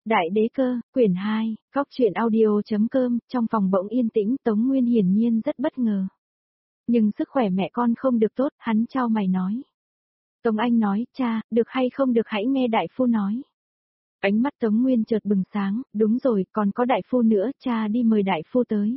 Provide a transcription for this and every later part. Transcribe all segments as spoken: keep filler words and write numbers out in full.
Đại đế cơ, quyển hai, góc truyện audio.com, trong phòng bỗng yên tĩnh, Tống Nguyên hiển nhiên rất bất ngờ. Nhưng sức khỏe mẹ con không được tốt, hắn chau mày nói. Tống Anh nói, cha, được hay không được hãy nghe đại phu nói. Ánh mắt Tống Nguyên chợt bừng sáng, đúng rồi, còn có đại phu nữa, cha đi mời đại phu tới.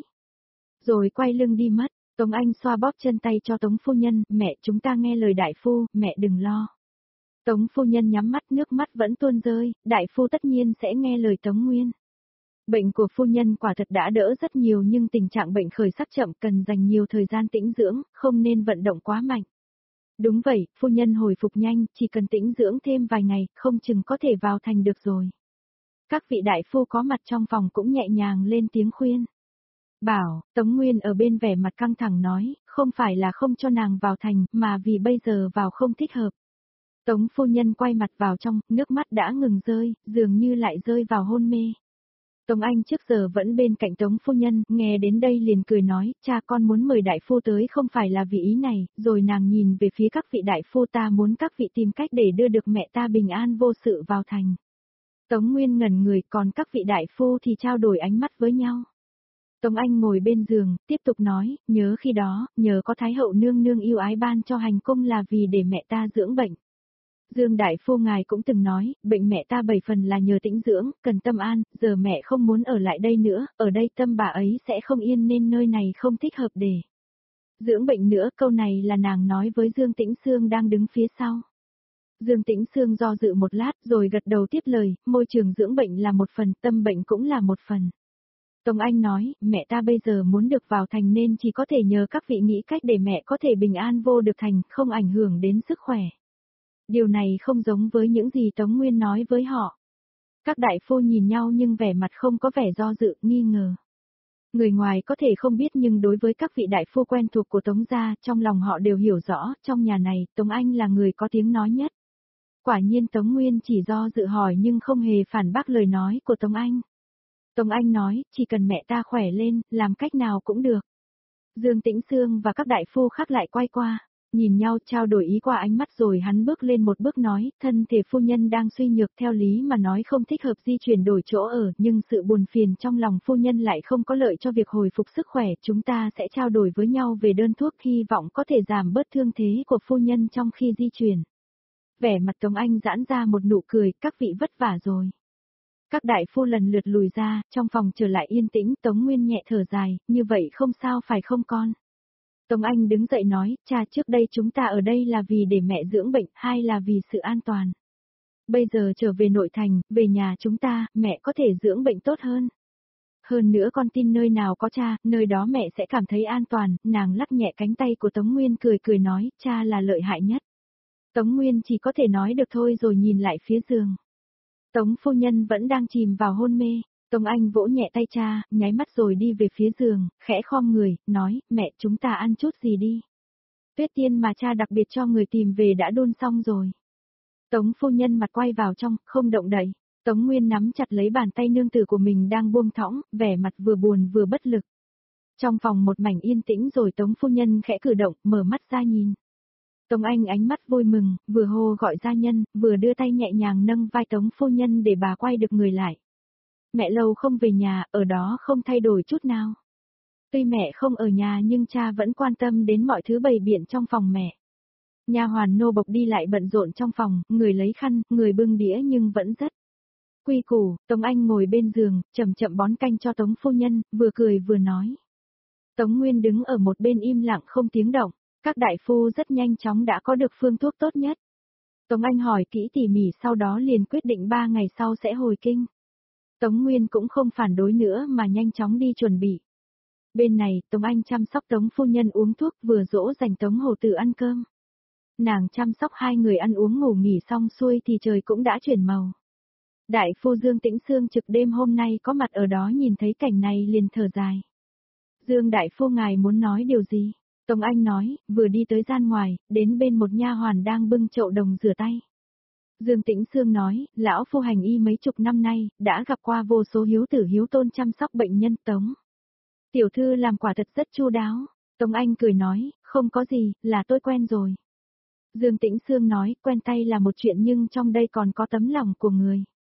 Rồi quay lưng đi mất, Tống Anh xoa bóp chân tay cho Tống phu nhân, mẹ chúng ta nghe lời đại phu, mẹ đừng lo. Tống phu nhân nhắm mắt, nước mắt vẫn tuôn rơi, đại phu tất nhiên sẽ nghe lời Tống Nguyên. Bệnh của phu nhân quả thật đã đỡ rất nhiều nhưng tình trạng bệnh khởi sắc chậm, cần dành nhiều thời gian tĩnh dưỡng, không nên vận động quá mạnh. Đúng vậy, phu nhân hồi phục nhanh, chỉ cần tĩnh dưỡng thêm vài ngày, không chừng có thể vào thành được rồi. Các vị đại phu có mặt trong phòng cũng nhẹ nhàng lên tiếng khuyên. Bảo, Tống Nguyên ở bên vẻ mặt căng thẳng nói, không phải là không cho nàng vào thành, mà vì bây giờ vào không thích hợp. Tống phu nhân quay mặt vào trong, nước mắt đã ngừng rơi, dường như lại rơi vào hôn mê. Tống Anh trước giờ vẫn bên cạnh Tống phu nhân, nghe đến đây liền cười nói, cha con muốn mời đại phu tới không phải là vì ý này, rồi nàng nhìn về phía các vị đại phu, ta muốn các vị tìm cách để đưa được mẹ ta bình an vô sự vào thành. Tống Nguyên ngẩn người, còn các vị đại phu thì trao đổi ánh mắt với nhau. Tống Anh ngồi bên giường, tiếp tục nói, nhớ khi đó, nhờ có Thái hậu nương nương yêu ái ban cho hành cung là vì để mẹ ta dưỡng bệnh. Dương đại phu ngài cũng từng nói, bệnh mẹ ta bảy phần là nhờ tĩnh dưỡng, cần tâm an, giờ mẹ không muốn ở lại đây nữa, ở đây tâm bà ấy sẽ không yên nên nơi này không thích hợp để dưỡng bệnh nữa, câu này là nàng nói với Dương Tĩnh Sương đang đứng phía sau. Dương Tĩnh Sương do dự một lát rồi gật đầu tiếp lời, môi trường dưỡng bệnh là một phần, tâm bệnh cũng là một phần. Tống Anh nói, mẹ ta bây giờ muốn được vào thành nên chỉ có thể nhờ các vị nghĩ cách để mẹ có thể bình an vô được thành, không ảnh hưởng đến sức khỏe. Điều này không giống với những gì Tống Nguyên nói với họ. Các đại phu nhìn nhau nhưng vẻ mặt không có vẻ do dự, nghi ngờ. Người ngoài có thể không biết nhưng đối với các vị đại phu quen thuộc của Tống gia, trong lòng họ đều hiểu rõ, trong nhà này, Tống Anh là người có tiếng nói nhất. Quả nhiên Tống Nguyên chỉ do dự hỏi nhưng không hề phản bác lời nói của Tống Anh. Tống Anh nói, chỉ cần mẹ ta khỏe lên, làm cách nào cũng được. Dương Tĩnh Sương và các đại phu khác lại quay qua. Nhìn nhau trao đổi ý qua ánh mắt rồi hắn bước lên một bước nói, thân thể phu nhân đang suy nhược theo lý mà nói không thích hợp di chuyển đổi chỗ ở, nhưng sự buồn phiền trong lòng phu nhân lại không có lợi cho việc hồi phục sức khỏe, chúng ta sẽ trao đổi với nhau về đơn thuốc hy vọng có thể giảm bớt thương thế của phu nhân trong khi di chuyển. Vẻ mặt Tống Anh giãn ra một nụ cười, các vị vất vả rồi. Các đại phu lần lượt lùi ra, trong phòng trở lại yên tĩnh, Tống Nguyên nhẹ thở dài, như vậy không sao phải không con? Tống Anh đứng dậy nói, cha trước đây chúng ta ở đây là vì để mẹ dưỡng bệnh, hay là vì sự an toàn. Bây giờ trở về nội thành, về nhà chúng ta, mẹ có thể dưỡng bệnh tốt hơn. Hơn nữa con tin nơi nào có cha, nơi đó mẹ sẽ cảm thấy an toàn, nàng lắc nhẹ cánh tay của Tống Nguyên cười cười nói, cha là lợi hại nhất. Tống Nguyên chỉ có thể nói được thôi rồi nhìn lại phía giường. Tống phu nhân vẫn đang chìm vào hôn mê. Tống Anh vỗ nhẹ tay cha, nháy mắt rồi đi về phía giường, khẽ khom người, nói, mẹ chúng ta ăn chút gì đi. Tuyết tiên mà cha đặc biệt cho người tìm về đã đun xong rồi. Tống phu nhân mặt quay vào trong, không động đậy. Tống Nguyên nắm chặt lấy bàn tay nương tử của mình đang buông thõng, vẻ mặt vừa buồn vừa bất lực. Trong phòng một mảnh yên tĩnh rồi Tống phu nhân khẽ cử động, mở mắt ra nhìn. Tống Anh ánh mắt vui mừng, vừa hô gọi gia nhân, vừa đưa tay nhẹ nhàng nâng vai Tống phu nhân để bà quay được người lại. Mẹ lâu không về nhà, ở đó không thay đổi chút nào. Tuy mẹ không ở nhà nhưng cha vẫn quan tâm đến mọi thứ bày biện trong phòng mẹ. Nha hoàn nô bộc đi lại bận rộn trong phòng, người lấy khăn, người bưng đĩa nhưng vẫn rất quy củ. Tống Anh ngồi bên giường, chậm chậm bón canh cho Tống phu nhân, vừa cười vừa nói. Tống Nguyên đứng ở một bên im lặng không tiếng động, các đại phu rất nhanh chóng đã có được phương thuốc tốt nhất. Tống Anh hỏi kỹ tỉ mỉ sau đó liền quyết định ba ngày sau sẽ hồi kinh. Tống Nguyên cũng không phản đối nữa mà nhanh chóng đi chuẩn bị. Bên này, Tống Anh chăm sóc Tống phu nhân uống thuốc vừa dỗ dành Tống hầu tử ăn cơm. Nàng chăm sóc hai người ăn uống ngủ nghỉ xong xuôi thì trời cũng đã chuyển màu. Đại phu Dương Tĩnh Sương trực đêm hôm nay có mặt ở đó nhìn thấy cảnh này liền thở dài. Dương đại phu ngài muốn nói điều gì? Tống Anh nói, vừa đi tới gian ngoài, đến bên một nha hoàn đang bưng chậu đồng rửa tay. Dương Tĩnh Sương nói, lão phu hành y mấy chục năm nay, đã gặp qua vô số hiếu tử hiếu tôn chăm sóc bệnh nhân. Tống tiểu thư làm quả thật rất chu đáo. Tống Anh cười nói, không có gì, là tôi quen rồi. Dương Tĩnh Sương nói, quen tay là một chuyện nhưng trong đây còn có tấm lòng của người.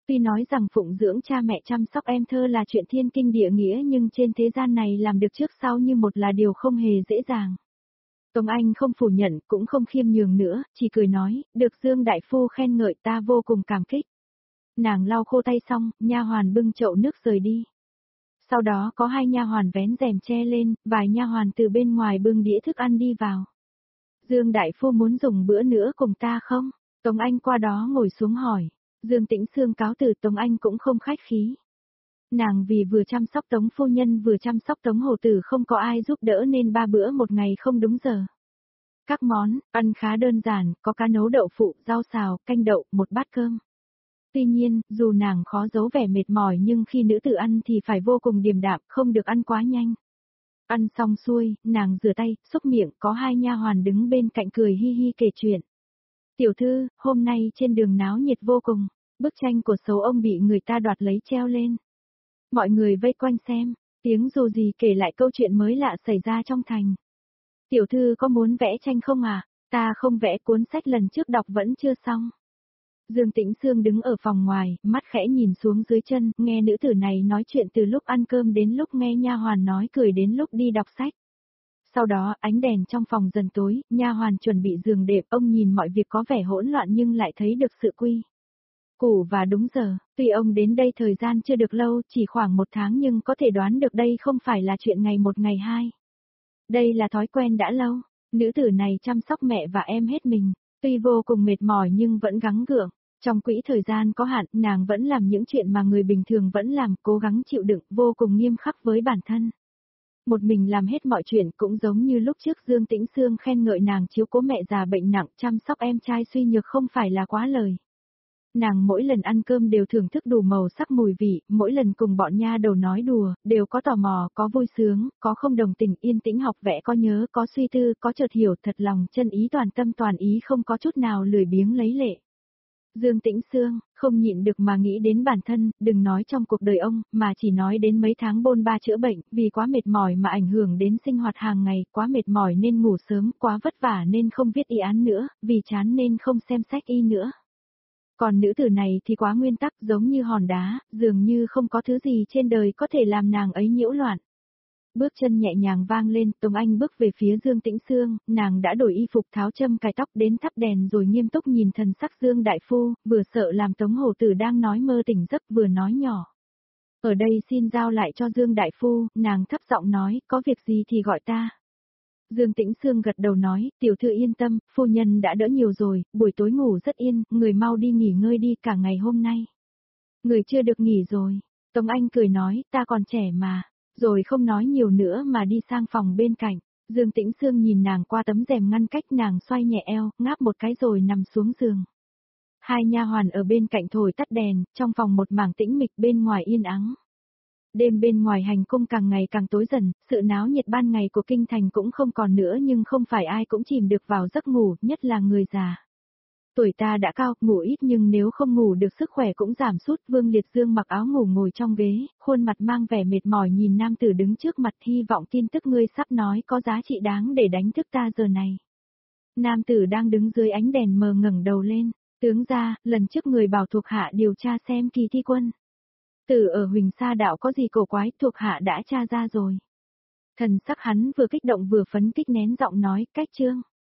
Tuy nói rằng phụng dưỡng cha mẹ chăm sóc em thơ là chuyện thiên kinh địa nghĩa nhưng trên thế gian này làm được trước sau như một là điều không hề dễ dàng. Tống Anh không phủ nhận, cũng không khiêm nhường nữa, chỉ cười nói, được Dương đại phu khen ngợi ta vô cùng cảm kích. Nàng lau khô tay xong, nha hoàn bưng chậu nước rời đi. Sau đó có hai nha hoàn vén rèm che lên, vài nha hoàn từ bên ngoài bưng đĩa thức ăn đi vào. Dương đại phu muốn dùng bữa nữa cùng ta không? Tống Anh qua đó ngồi xuống hỏi. Dương Tĩnh Sương cáo từ, Tống Anh cũng không khách khí. Nàng vì vừa chăm sóc Tống phu nhân vừa chăm sóc Tống hầu tử không có ai giúp đỡ nên ba bữa một ngày không đúng giờ. Các món, ăn khá đơn giản, có cá nấu đậu phụ, rau xào, canh đậu, một bát cơm. Tuy nhiên, dù nàng khó giấu vẻ mệt mỏi nhưng khi nữ tử ăn thì phải vô cùng điềm đạm, không được ăn quá nhanh. Ăn xong xuôi, nàng rửa tay, xúc miệng, có hai nha hoàn đứng bên cạnh cười hi hi kể chuyện. Tiểu thư, hôm nay trên đường náo nhiệt vô cùng, bức tranh của Sấu ông bị người ta đoạt lấy treo lên. Mọi người vây quanh xem, tiếng dù gì kể lại câu chuyện mới lạ xảy ra trong thành. Tiểu thư có muốn vẽ tranh không à? Ta không vẽ, cuốn sách lần trước đọc vẫn chưa xong. Dương Tĩnh Sương đứng ở phòng ngoài, mắt khẽ nhìn xuống dưới chân, nghe nữ tử này nói chuyện từ lúc ăn cơm đến lúc nghe nha hoàn nói cười đến lúc đi đọc sách. Sau đó, ánh đèn trong phòng dần tối, nha hoàn chuẩn bị giường đệm, ông nhìn mọi việc có vẻ hỗn loạn nhưng lại thấy được sự quy củ và đúng giờ. Tuy ông đến đây thời gian chưa được lâu, chỉ khoảng một tháng nhưng có thể đoán được đây không phải là chuyện ngày một ngày hai. Đây là thói quen đã lâu. Nữ tử này chăm sóc mẹ và em hết mình, tuy vô cùng mệt mỏi nhưng vẫn gắng gượng. Trong quỹ thời gian có hạn, nàng vẫn làm những chuyện mà người bình thường vẫn làm, cố gắng chịu đựng, vô cùng nghiêm khắc với bản thân. Một mình làm hết mọi chuyện, cũng giống như lúc trước Dương Tĩnh Sương khen ngợi nàng chiếu cố mẹ già bệnh nặng, chăm sóc em trai suy nhược không phải là quá lời. Nàng mỗi lần ăn cơm đều thưởng thức đủ màu sắc mùi vị, mỗi lần cùng bọn nha đầu nói đùa, đều có tò mò, có vui sướng, có không đồng tình, yên tĩnh học vẽ, có nhớ, có suy tư, có chợt hiểu, thật lòng, chân ý toàn tâm toàn ý, không có chút nào lười biếng lấy lệ. Dương Tĩnh Sương, không nhịn được mà nghĩ đến bản thân, đừng nói trong cuộc đời ông, mà chỉ nói đến mấy tháng bôn ba chữa bệnh, vì quá mệt mỏi mà ảnh hưởng đến sinh hoạt hàng ngày, quá mệt mỏi nên ngủ sớm, quá vất vả nên không viết y án nữa, vì chán nên không xem sách y nữa. Còn nữ tử này thì quá nguyên tắc, giống như hòn đá, dường như không có thứ gì trên đời có thể làm nàng ấy nhiễu loạn. Bước chân nhẹ nhàng vang lên, Tống Anh bước về phía Dương Tĩnh Sương, nàng đã đổi y phục tháo châm cài tóc đến thắp đèn rồi nghiêm túc nhìn thần sắc Dương đại phu, vừa sợ làm Tống hổ tử đang nói mơ tỉnh giấc vừa nói nhỏ. Ở đây xin giao lại cho Dương đại phu, nàng thấp giọng nói, có việc gì thì gọi ta. Dương Tĩnh Sương gật đầu nói, tiểu thư yên tâm, phu nhân đã đỡ nhiều rồi, buổi tối ngủ rất yên, người mau đi nghỉ ngơi đi cả ngày hôm nay. Người chưa được nghỉ rồi. Tống Anh cười nói, ta còn trẻ mà. Rồi không nói nhiều nữa mà đi sang phòng bên cạnh. Dương Tĩnh Sương nhìn nàng qua tấm rèm ngăn cách, nàng xoay nhẹ eo, ngáp một cái rồi nằm xuống giường. Hai nha hoàn ở bên cạnh thổi tắt đèn, trong phòng một mảng tĩnh mịch, bên ngoài yên ắng. Đêm bên ngoài hành cung càng ngày càng tối dần, sự náo nhiệt ban ngày của kinh thành cũng không còn nữa nhưng không phải ai cũng chìm được vào giấc ngủ, nhất là người già. Tuổi ta đã cao, ngủ ít nhưng nếu không ngủ được sức khỏe cũng giảm sút. Vương Liệt Dương mặc áo ngủ ngồi trong ghế, khuôn mặt mang vẻ mệt mỏi nhìn nam tử đứng trước mặt, hy vọng tin tức ngươi sắp nói có giá trị đáng để đánh thức ta giờ này. Nam tử đang đứng dưới ánh đèn mờ ngẩng đầu lên, tướng ra, lần trước người bảo thuộc hạ điều tra xem kỳ thi quân. Tử ở Huỳnh Sa Đạo có gì cổ quái, thuộc hạ đã tra ra rồi. Thần sắc hắn vừa kích động vừa phấn kích nén giọng nói, cách chương.